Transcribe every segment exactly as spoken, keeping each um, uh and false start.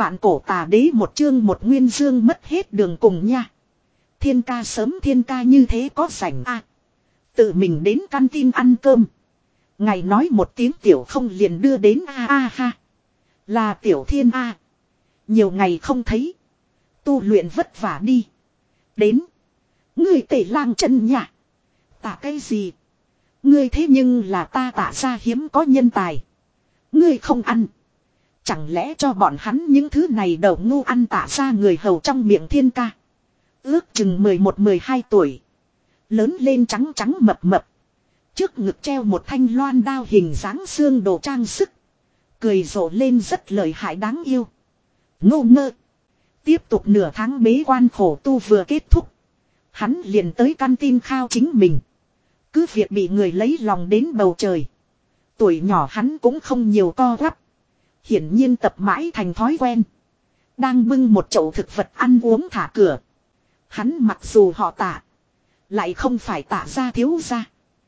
Vạn cổ tà đế một chương một nguyên dương mất hết đường cùng nha. Thiên ca sớm thiên ca như thế có rảnh à. Tự mình đến căn tin ăn cơm. Ngày nói một tiếng tiểu không liền đưa đến a a ha. Là tiểu thiên a. Nhiều ngày không thấy. Tu luyện vất vả đi. Đến. Ngươi tể lang chân nhà. Tạ cái gì? Ngươi thế nhưng là ta tạ ra hiếm có nhân tài. Ngươi không ăn. Chẳng lẽ cho bọn hắn những thứ này đầu ngu ăn tạ ra người hầu trong miệng thiên ca. Ước chừng mười một mười hai tuổi. Lớn lên trắng trắng mập mập. Trước ngực treo một thanh loan đao hình dáng xương đồ trang sức. Cười rộ lên rất lợi hại đáng yêu. Ngô ngơ. Tiếp tục nửa tháng bế quan khổ tu vừa kết thúc. Hắn liền tới căn tin khao chính mình. Cứ việc bị người lấy lòng đến bầu trời. Tuổi nhỏ hắn cũng không nhiều co quắp. Hiển nhiên tập mãi thành thói quen. Đang bưng một chậu thực vật ăn uống thả cửa. Hắn mặc dù họ Tạ. Lại không phải Tạ gia thiếu gia.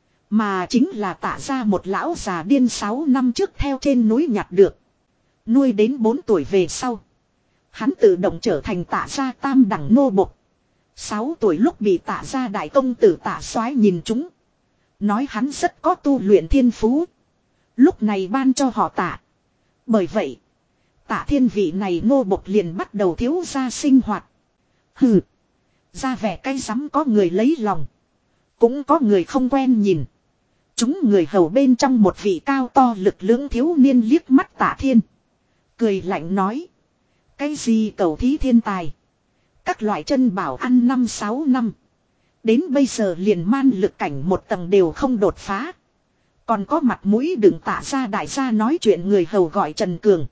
Mà chính là Tạ gia một lão già điên sáu năm trước theo trên núi nhặt được. Nuôi đến bốn tuổi về sau. Hắn tự động trở thành Tạ gia tam đẳng nô bộc. Sáu tuổi lúc bị Tạ gia đại công tử Tạ Soái nhìn trúng. Nói hắn rất có tu luyện thiên phú. Lúc này ban cho họ Tạ. Bởi vậy, Tạ thiên vị này nô bộc liền bắt đầu thiếu gia sinh hoạt. Hừ, ra vẻ cay rắm có người lấy lòng. Cũng có người không quen nhìn. Chúng người hầu bên trong một vị cao to lực lưỡng thiếu niên liếc mắt Tạ thiên. Cười lạnh nói. Cái gì cầu thí thiên tài. Các loại chân bảo ăn năm sáu năm. Đến bây giờ liền man lực cảnh một tầng đều không đột phá. Còn có mặt mũi đừng Tạ ra đại gia nói chuyện người hầu gọi Trần Cường.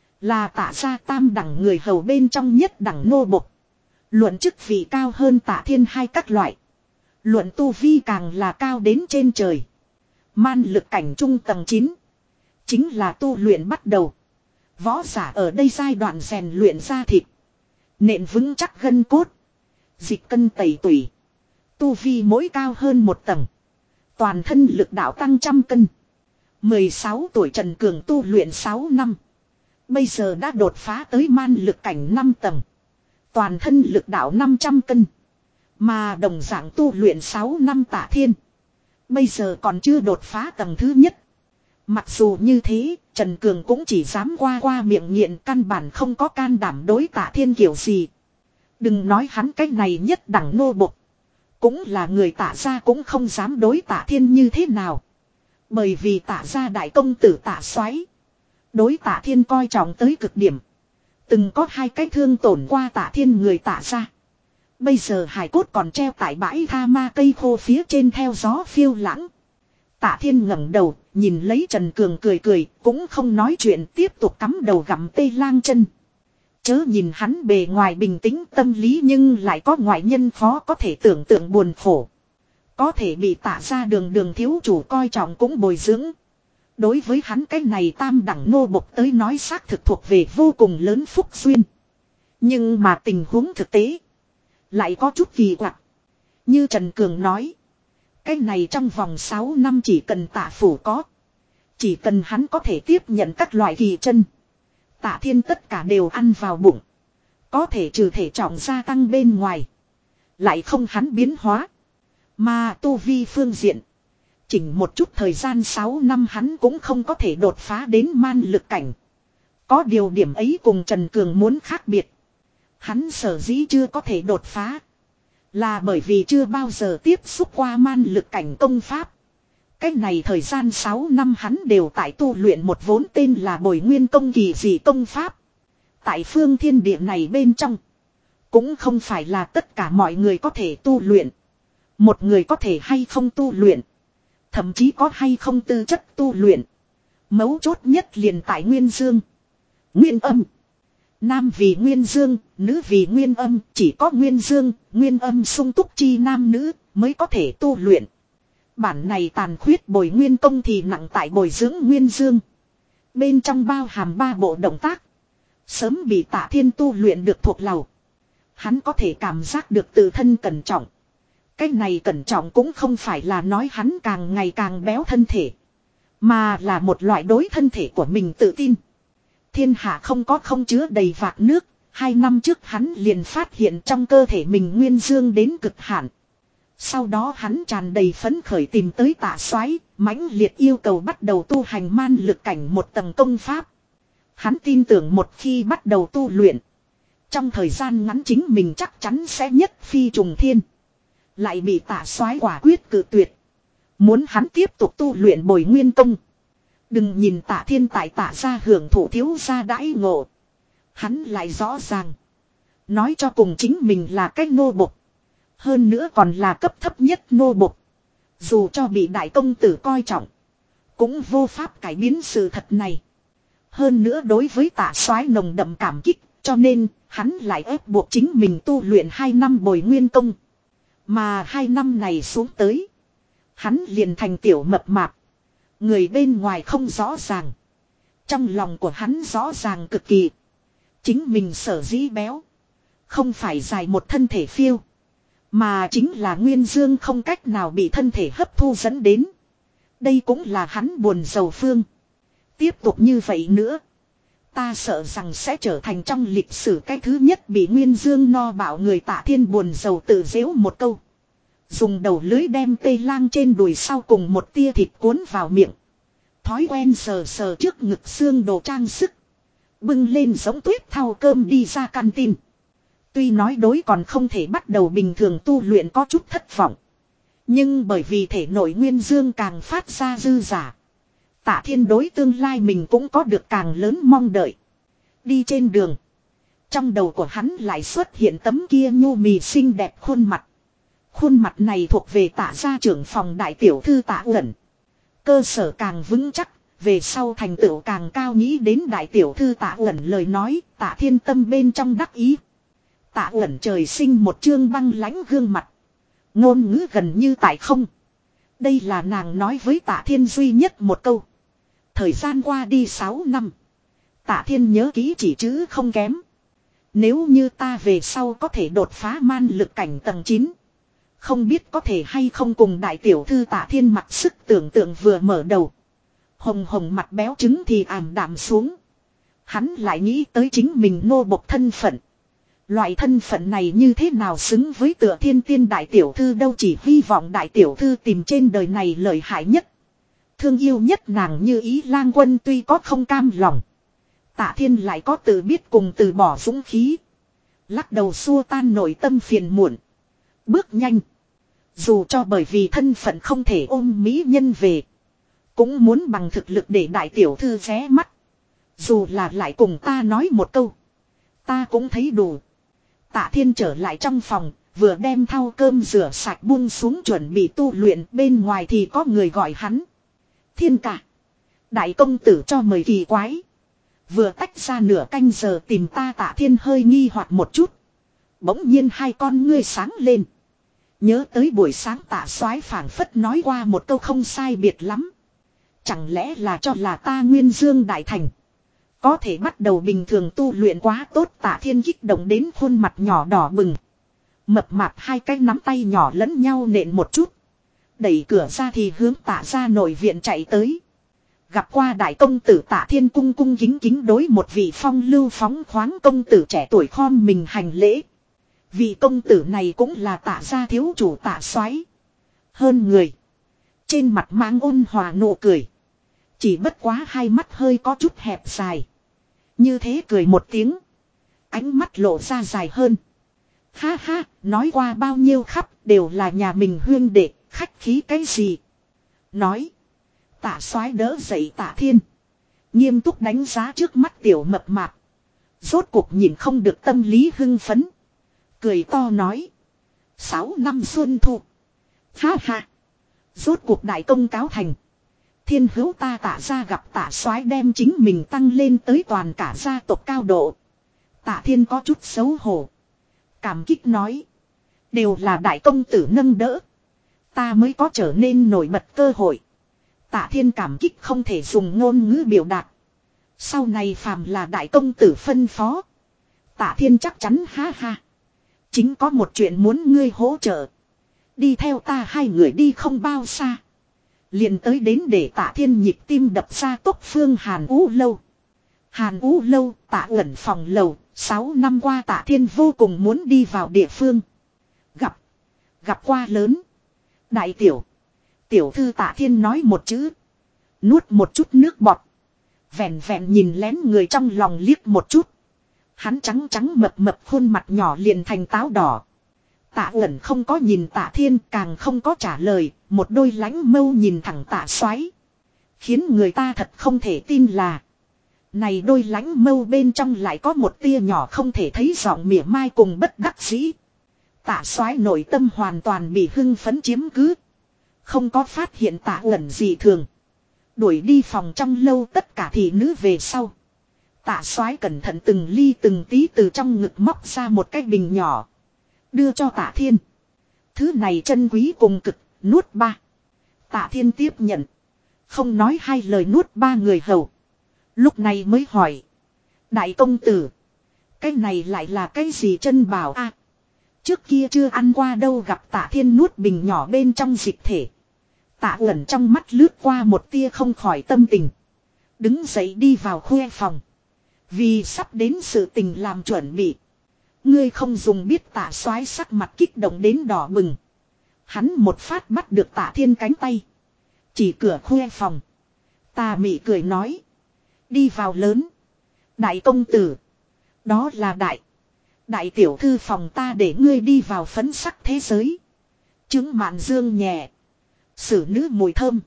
Là Tạ ra tam đẳng người hầu bên trong nhất đẳng nô bộc. Luận chức vị cao hơn Tạ thiên hai các loại. Luận tu vi càng là cao đến trên trời. Man lực cảnh trung tầng chín. Chính là tu luyện bắt đầu. Võ giả ở đây giai đoạn rèn luyện ra thịt. Nện vững chắc gân cốt. Dịch cân tẩy tủy. Tu vi mỗi cao hơn một tầng. Toàn thân lực đạo tăng trăm cân. mười sáu tuổi Trần Cường tu luyện sáu năm. Bây giờ đã đột phá tới man lực cảnh năm tầng. Toàn thân lực đạo năm trăm cân. Mà đồng dạng tu luyện sáu năm Tạ thiên. Bây giờ còn chưa đột phá tầng thứ nhất. Mặc dù như thế, Trần Cường cũng chỉ dám qua qua miệng nghiện căn bản không có can đảm đối Tạ thiên kiểu gì. Đừng nói hắn cách này nhất đẳng nô bộc. Cũng là người Tạ gia cũng không dám đối Tạ thiên như thế nào. Bởi vì Tạ gia đại công tử Tạ Soái đối Tạ thiên coi trọng tới cực điểm. Từng có hai cái thương tổn qua Tạ thiên người Tạ gia. Bây giờ hài cốt còn treo tại bãi tha ma cây khô phía trên theo gió phiêu lãng. Tạ thiên ngẩng đầu, nhìn lấy Trần Cường cười cười, cũng không nói chuyện tiếp tục cắm đầu gặm tây lang chân. Chớ nhìn hắn bề ngoài bình tĩnh tâm lý nhưng lại có ngoại nhân khó có thể tưởng tượng buồn khổ. Có thể bị Tạ ra đường đường thiếu chủ coi trọng cũng bồi dưỡng. Đối với hắn cái này tam đẳng nô bộc tới nói xác thực thuộc về vô cùng lớn phúc duyên. Nhưng mà tình huống thực tế lại có chút kỳ quặc. Như Trần Cường nói. Cái này trong vòng sáu năm chỉ cần Tạ phủ có. Chỉ cần hắn có thể tiếp nhận các loại kỳ chân. Tạ thiên tất cả đều ăn vào bụng. Có thể trừ thể trọng gia tăng bên ngoài. Lại không hắn biến hóa. Mà tu vi phương diện. Chỉnh một chút thời gian sáu năm hắn cũng không có thể đột phá đến man lực cảnh. Có điều điểm ấy cùng Trần Cường muốn khác biệt. Hắn sở dĩ chưa có thể đột phá. Là bởi vì chưa bao giờ tiếp xúc qua man lực cảnh công pháp. Cái này thời gian sáu năm hắn đều tại tu luyện một vốn tên là Bồi Nguyên Công kỳ dị công pháp. Tại phương thiên địa này bên trong. Cũng không phải là tất cả mọi người có thể tu luyện. Một người có thể hay không tu luyện. Thậm chí có hay không tư chất tu luyện. Mấu chốt nhất liền tại Nguyên Dương. Nguyên âm. Nam vì Nguyên Dương, nữ vì Nguyên âm. Chỉ có Nguyên Dương, Nguyên âm sung túc chi nam nữ mới có thể tu luyện. Bản này tàn khuyết Bồi Nguyên Công thì nặng tại bồi dưỡng Nguyên Dương. Bên trong bao hàm ba bộ động tác. Sớm bị Tạ thiên tu luyện được thuộc lầu. Hắn có thể cảm giác được tự thân cẩn trọng. Cái này cẩn trọng cũng không phải là nói hắn càng ngày càng béo thân thể. Mà là một loại đối thân thể của mình tự tin. Thiên hạ không có không chứa đầy vạc nước. Hai năm trước hắn liền phát hiện trong cơ thể mình nguyên dương đến cực hạn. Sau đó hắn tràn đầy phấn khởi tìm tới Tạ Soái, mãnh liệt yêu cầu bắt đầu tu hành man lực cảnh một tầng công pháp. Hắn tin tưởng một khi bắt đầu tu luyện, trong thời gian ngắn chính mình chắc chắn sẽ nhất phi trùng thiên. Lại bị Tạ Soái quả quyết cự tuyệt. Muốn hắn tiếp tục tu luyện bồi nguyên công. Đừng nhìn Tạ Thiên tại Tạ gia hưởng thụ thiếu gia đãi ngộ. Hắn lại rõ ràng. Nói cho cùng chính mình là cái nô bộc. Hơn nữa còn là cấp thấp nhất nô bộc. Dù cho bị đại công tử coi trọng, cũng vô pháp cải biến sự thật này. Hơn nữa đối với Tạ Soái nồng đậm cảm kích, cho nên hắn lại ép buộc chính mình tu luyện hai năm bồi nguyên công. Mà hai năm này xuống tới, hắn liền thành tiểu mập mạp. Người bên ngoài không rõ ràng, trong lòng của hắn rõ ràng cực kỳ. Chính mình sở dĩ béo, không phải dài một thân thể phiêu, mà chính là nguyên dương không cách nào bị thân thể hấp thu dẫn đến. Đây cũng là hắn buồn rầu phương. Tiếp tục như vậy nữa, ta sợ rằng sẽ trở thành trong lịch sử cái thứ nhất bị nguyên dương no bạo người. Tạ Thiên buồn rầu tự giễu một câu. Dùng đầu lưới đem tê lang trên đùi sau cùng một tia thịt cuốn vào miệng. Thói quen sờ sờ trước ngực xương đồ trang sức. Bưng lên giống tuyết thau cơm đi ra căn tin. Tuy nói đối còn không thể bắt đầu bình thường tu luyện có chút thất vọng. Nhưng bởi vì thể nội nguyên dương càng phát ra dư giả. Tạ Thiên đối tương lai mình cũng có được càng lớn mong đợi. Đi trên đường, trong đầu của hắn lại xuất hiện tấm kia nhu mì xinh đẹp khuôn mặt. Khuôn mặt này thuộc về Tạ gia trưởng phòng đại tiểu thư Tạ Uẩn. Cơ sở càng vững chắc, về sau thành tựu càng cao. Nghĩ đến đại tiểu thư Tạ Uẩn lời nói, Tạ Thiên tâm bên trong đắc ý. Tạ Uẩn trời sinh một trương băng lãnh gương mặt, ngôn ngữ gần như tại không. Đây là nàng nói với Tạ Thiên duy nhất một câu. Thời gian qua đi sáu năm, Tạ Thiên nhớ kỹ chỉ chữ không kém. Nếu như ta về sau có thể đột phá man lực cảnh tầng chín, không biết có thể hay không cùng đại tiểu thư. Tạ Thiên mặc sức tưởng tượng vừa mở đầu, hồng hồng mặt béo trứng thì ảm đạm xuống. Hắn lại nghĩ tới chính mình nô bộc thân phận. Loại thân phận này như thế nào xứng với Tựa Thiên tiên đại tiểu thư đâu. Chỉ hy vọng đại tiểu thư tìm trên đời này lợi hại nhất, thương yêu nhất nàng như ý lang quân. Tuy có không cam lòng, Tạ Thiên lại có tự biết cùng từ bỏ dũng khí. Lắc đầu xua tan nội tâm phiền muộn, bước nhanh. Dù cho bởi vì thân phận không thể ôm mỹ nhân về, cũng muốn bằng thực lực để đại tiểu thư ghé mắt. Dù là lại cùng ta nói một câu, ta cũng thấy đủ. Tạ Thiên trở lại trong phòng, vừa đem thau cơm rửa sạch buông xuống chuẩn bị tu luyện. Bên ngoài thì có người gọi hắn. Thiên ca, đại công tử cho mời kỳ quái. Vừa tách ra nửa canh giờ tìm ta. Tạ Thiên hơi nghi hoặc một chút. Bỗng nhiên hai con ngươi sáng lên. Nhớ tới buổi sáng Tạ Soái phảng phất nói qua một câu không sai biệt lắm. Chẳng lẽ là cho là ta nguyên dương đại thành, có thể bắt đầu bình thường tu luyện quá tốt. Tạ Thiên kích động đến khuôn mặt nhỏ đỏ bừng. Mập mạp hai cái nắm tay nhỏ lẫn nhau nện một chút. Đẩy cửa ra thì hướng Tạ gia nội viện chạy tới. Gặp qua đại công tử. Tạ Thiên cung cung kính kính đối một vị phong lưu phóng khoáng công tử trẻ tuổi khom mình hành lễ. Vị công tử này cũng là Tạ gia thiếu chủ Tạ Soái. Hơn người, trên mặt mang ôn hòa nụ cười. Chỉ bất quá hai mắt hơi có chút hẹp dài. Như thế cười một tiếng, ánh mắt lộ ra dài hơn. Ha ha, nói qua bao nhiêu khắp đều là nhà mình huyên đệ, khách khí cái gì. Nói, Tạ Soái đỡ dậy Tạ Thiên, nghiêm túc đánh giá trước mắt tiểu mập mạp. Rốt cuộc nhìn không được tâm lý hưng phấn, cười to nói: Sáu năm xuân thu. Ha ha, rốt cuộc đại công cáo thành. Thiên hữu ta Tạ gia gặp Tạ Soái đem chính mình tăng lên tới toàn cả gia tộc cao độ. Tạ Thiên có chút xấu hổ, cảm kích nói: đều là đại công tử nâng đỡ, ta mới có trở nên nổi bật cơ hội. Tạ Thiên cảm kích không thể dùng ngôn ngữ biểu đạt. Sau này phàm là đại công tử phân phó, Tạ Thiên chắc chắn. Ha ha, chính có một chuyện muốn ngươi hỗ trợ. Đi theo ta hai người đi không bao xa, liền tới đến để Tạ Thiên nhịp tim đập ra tốc phương Hàn Ú lâu. Hàn Ú lâu, Tạ Uẩn phòng lầu, sáu năm qua Tạ Thiên vô cùng muốn đi vào địa phương. Gặp, gặp qua lớn. Đại tiểu, tiểu thư Tạ Thiên nói một chữ. Nuốt một chút nước bọt. Vẹn vẹn nhìn lén người trong lòng liếc một chút. Hắn trắng trắng mập mập khuôn mặt nhỏ liền thành táo đỏ. Tạ Uẩn không có nhìn Tạ Thiên, càng không có trả lời, một đôi lánh mâu nhìn thẳng Tạ Soái, khiến người ta thật không thể tin là này đôi lánh mâu bên trong lại có một tia nhỏ không thể thấy giọng mỉa mai cùng bất đắc dĩ. Tạ Soái nội tâm hoàn toàn bị hưng phấn chiếm cứ, không có phát hiện Tạ Uẩn gì thường. Đuổi đi phòng trong lâu tất cả thị nữ về sau. Tạ Soái cẩn thận từng ly từng tí từ trong ngực móc ra một cái bình nhỏ, đưa cho Tạ Thiên. Thứ này chân quý cùng cực, nuốt ba. Tạ Thiên tiếp nhận, không nói hai lời nuốt ba người hầu. Lúc này mới hỏi. Đại công tử, cái này lại là cái gì chân bảo a? À, trước kia chưa ăn qua đâu. Gặp Tạ Thiên nuốt bình nhỏ bên trong dịch thể, Tạ Uẩn trong mắt lướt qua một tia không khỏi tâm tình. Đứng dậy đi vào khuê phòng, vì sắp đến sự tình làm chuẩn bị. Ngươi không dùng biết. Tạ Soái sắc mặt kích động đến đỏ bừng. Hắn một phát bắt được Tạ Thiên cánh tay, chỉ cửa khuê phòng. Tà mị cười nói. Đi vào lớn. Đại công tử, đó là đại đại tiểu thư phòng ta để ngươi đi vào phấn sắc thế giới. Trứng mạn dương nhẹ, xử nữ mùi thơm.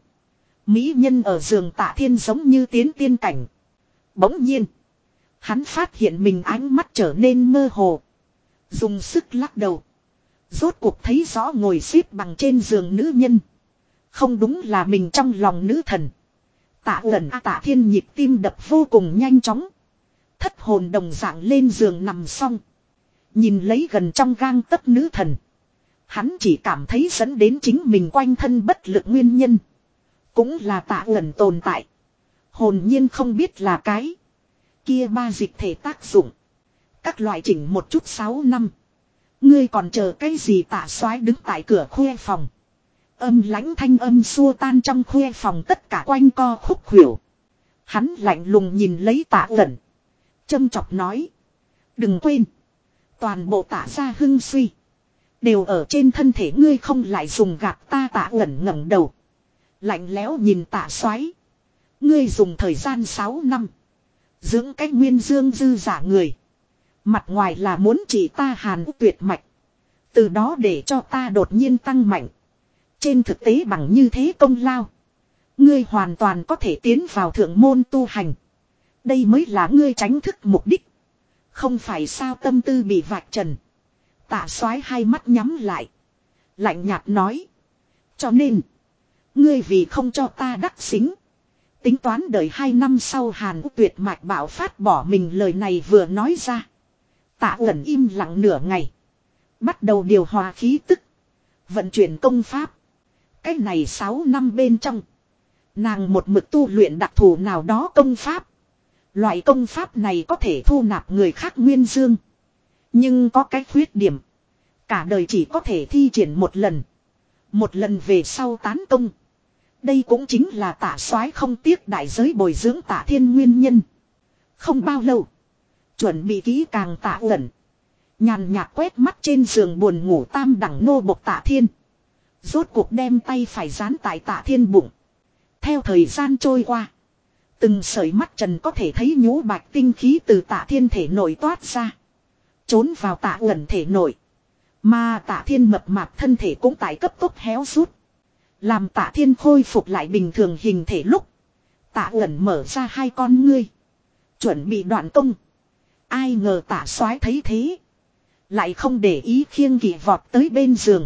Mỹ nhân ở giường Tạ Thiên giống như tiến tiên cảnh. Bỗng nhiên hắn phát hiện mình ánh mắt trở nên mơ hồ, dùng sức lắc đầu. Rốt cuộc thấy rõ ngồi xếp bằng trên giường nữ nhân, không đúng là mình trong lòng nữ thần. Tạ Uẩn a. Tạ Thiên nhịp tim đập vô cùng nhanh chóng, thất hồn đồng dạng lên giường nằm xong. Nhìn lấy gần trong gang tấc nữ thần, hắn chỉ cảm thấy dẫn đến chính mình quanh thân bất lực nguyên nhân cũng là Tạ Uẩn tồn tại. Hồn nhiên không biết là cái kia ba dịch thể tác dụng. Các loại chỉnh một chút sáu năm, ngươi còn chờ cái gì? Tạ Soái đứng tại cửa khuê phòng, âm lãnh thanh âm xua tan trong khuê phòng tất cả quanh co khúc khuỷu. Hắn lạnh lùng nhìn lấy Tạ Uẩn, châm chọc nói. Đừng quên, toàn bộ Tạ gia hưng suy đều ở trên thân thể ngươi, không lại dùng gạt ta. Tạ Uẩn ngẩng đầu, lạnh lẽo nhìn Tạ Soái. Ngươi dùng thời gian sáu năm dưỡng cái nguyên dương dư giả người, mặt ngoài là muốn chỉ ta Hàn Ú tuyệt mạch, từ đó để cho ta đột nhiên tăng mạnh. Trên thực tế bằng như thế công lao, ngươi hoàn toàn có thể tiến vào thượng môn tu hành. Đây mới là ngươi tránh thức mục đích, không phải sao? Tâm tư bị vạch trần, Tạ Soái hai mắt nhắm lại, lạnh nhạt nói. Cho nên ngươi vì không cho ta đắc xính, tính toán đợi hai năm sau Hàn Ú tuyệt mạch bạo phát bỏ mình. Lời này vừa nói ra, Tạ Uẩn im lặng nửa ngày, bắt đầu điều hòa khí tức, vận chuyển công pháp. Cái này sáu năm bên trong, nàng một mực tu luyện đặc thù nào đó công pháp. Loại công pháp này có thể thu nạp người khác nguyên dương, nhưng có cái khuyết điểm, cả đời chỉ có thể thi triển một lần, một lần về sau tán công. Đây cũng chính là Tạ Soái không tiếc đại giới bồi dưỡng Tạ Thiên nguyên nhân. Không bao lâu, chuẩn bị kỹ càng Tạ Uẩn nhàn nhạt quét mắt trên giường buồn ngủ tam đẳng nô bộc Tạ Thiên, rốt cuộc đem tay phải dán tại Tạ Thiên bụng. Theo thời gian trôi qua, từng sợi mắt trần có thể thấy nhũ bạch tinh khí từ Tạ Thiên thể nội toát ra, trốn vào Tạ Uẩn thể nội. Mà Tạ Thiên mập mạp thân thể cũng tại cấp tốc héo rút. Làm Tạ Thiên khôi phục lại bình thường hình thể lúc, Tạ Uẩn mở ra hai con ngươi, chuẩn bị đoạn công. Ai ngờ Tạ Soái thấy thế, lại không để ý, khiêng kỵ vọt tới bên giường,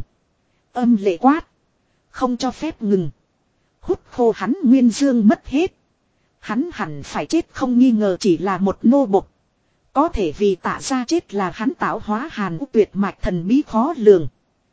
âm lệ quát. Không cho phép ngừng. Hút khô hắn nguyên dương mất hết, hắn hẳn phải chết không nghi ngờ. Chỉ là một nô bộc, có thể vì Tạ gia chết là hắn tạo hóa Hàn Ú tuyệt mạch thần bí khó lường.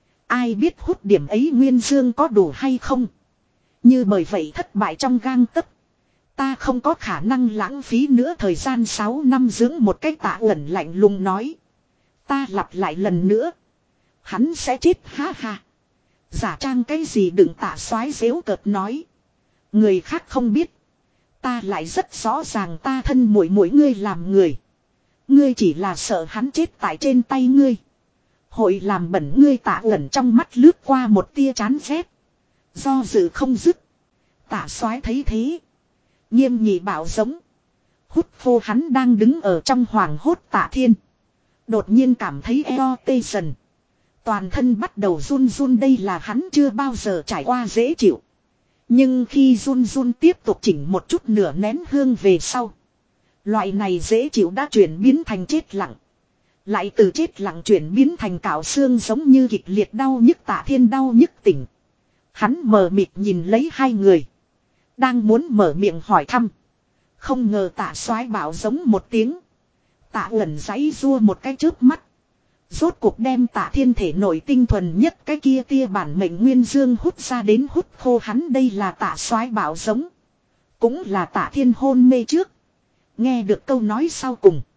Ai biết hút điểm ấy nguyên dương có đủ hay không. Như bởi vậy thất bại trong gang tấc, ta không có khả năng lãng phí nữa thời gian sáu năm dưỡng một cách. Tạ Uẩn lạnh lùng nói. Ta lặp lại lần nữa, hắn sẽ chết. Ha ha, giả trang cái gì đừng. Tạ Soái giễu cợt nói. Người khác không biết, Ta lại rất rõ ràng ta thân muội muội ngươi làm người. Ngươi chỉ là sợ hắn chết tại trên tay ngươi. Hội làm bẩn ngươi Tạ Ẩn trong mắt lướt qua một tia chán ghét. Do dự không dứt. Tạ Soái thấy thế. Nghiêm nghị bảo giống. Hút khô hắn đang đứng ở trong hoàng hốt Tạ Thiên. Đột nhiên cảm thấy eo tê dần. Toàn thân bắt đầu run run, đây là hắn chưa bao giờ trải qua dễ chịu. Nhưng khi run run tiếp tục chỉnh một chút nửa nén hương về sau. Loại này dễ chịu đã chuyển biến thành chết lặng. Lại từ chết lặng chuyển biến thành cạo xương giống như kịch liệt đau nhức. Tạ Thiên đau nhức tỉnh. Hắn mờ mịt nhìn lấy hai người. Đang muốn mở miệng hỏi thăm. Không ngờ Tạ Soái bảo giống một tiếng. Tạ Ẩn giãy rua một cái chớp mắt. Rốt cuộc đem Tạ Thiên thể nội tinh thuần nhất cái kia tia bản mệnh nguyên dương hút ra đến hút khô hắn. Đây là Tạ Soái bảo giống. Cũng là Tạ Thiên hôn mê trước. Nghe được câu nói sau cùng.